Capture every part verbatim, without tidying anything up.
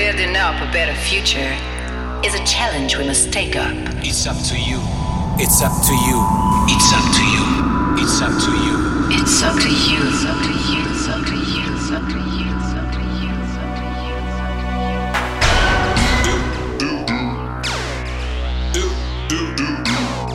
building up a better future is a challenge we must take up. It's up to you. It's up to you. It's up to you. It's up to you. It's up to you. It's up to you. It's up to you. It's up to you. It's up to you. It's up to you. It's up to you. Do, do, do, do.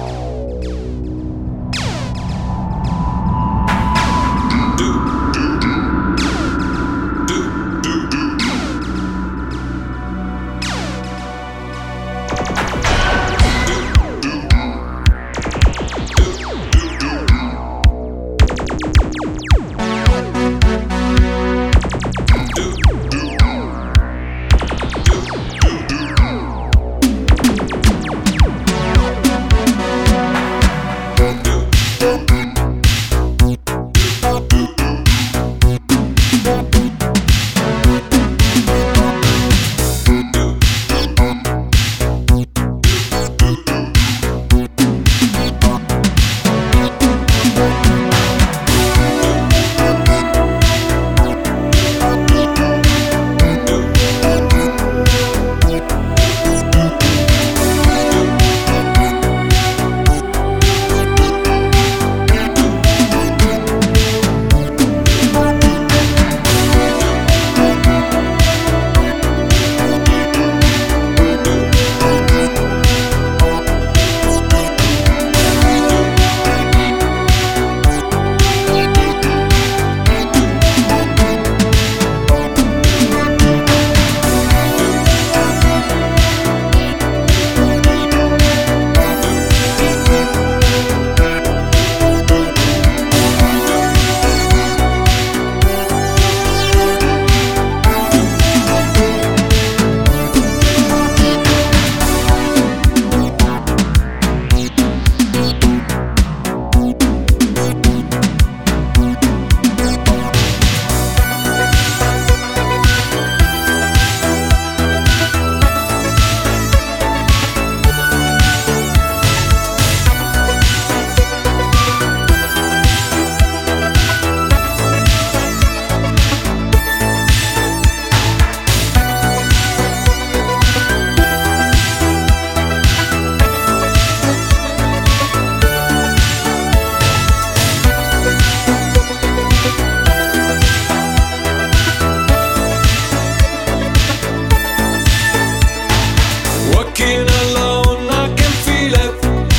Walking alone, I can feel it.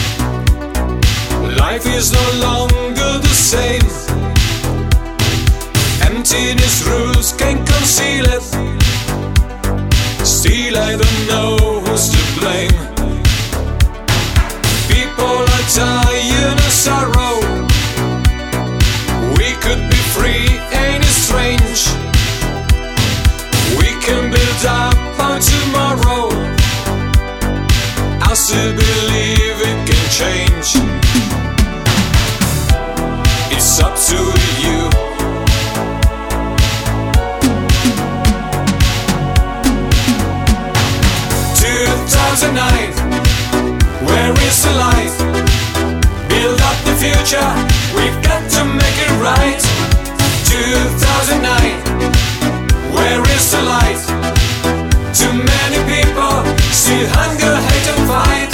Life is no longer the same. Emptiness roots can conceal it. Still I don't know who's to blame. People are dying of sorrow. We could be free, ain't it strange? We can build up on tomorrow. I still believe it can change. It's up to you. two thousand nine, where is the light? Build up the future, we've got to make it right. two thousand nine, where is the light? Too many people still hunger, hate and fight.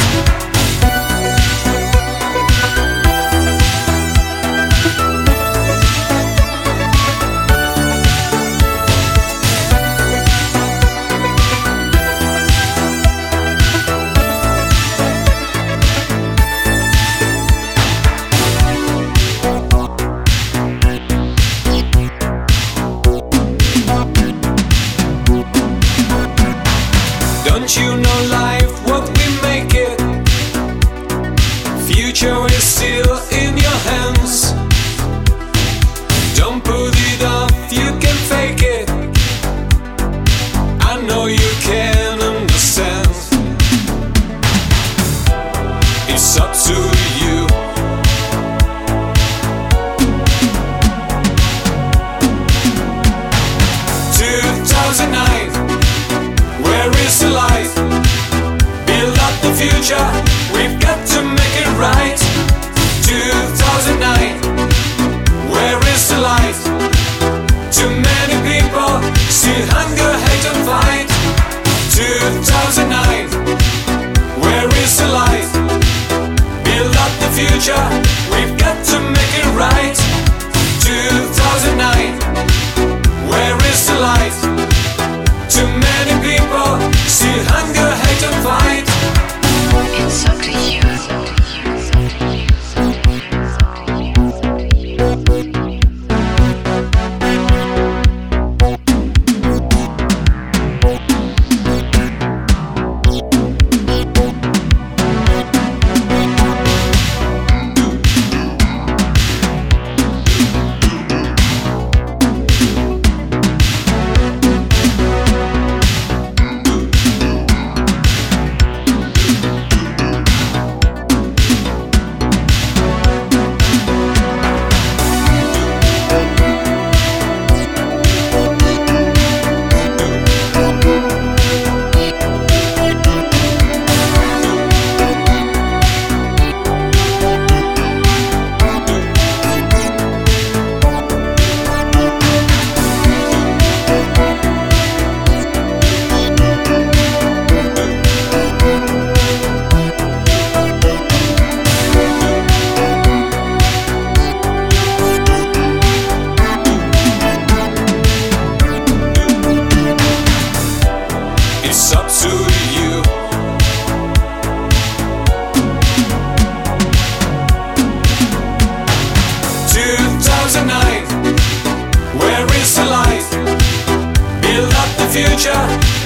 thousand nine, where is the light? Build up the future.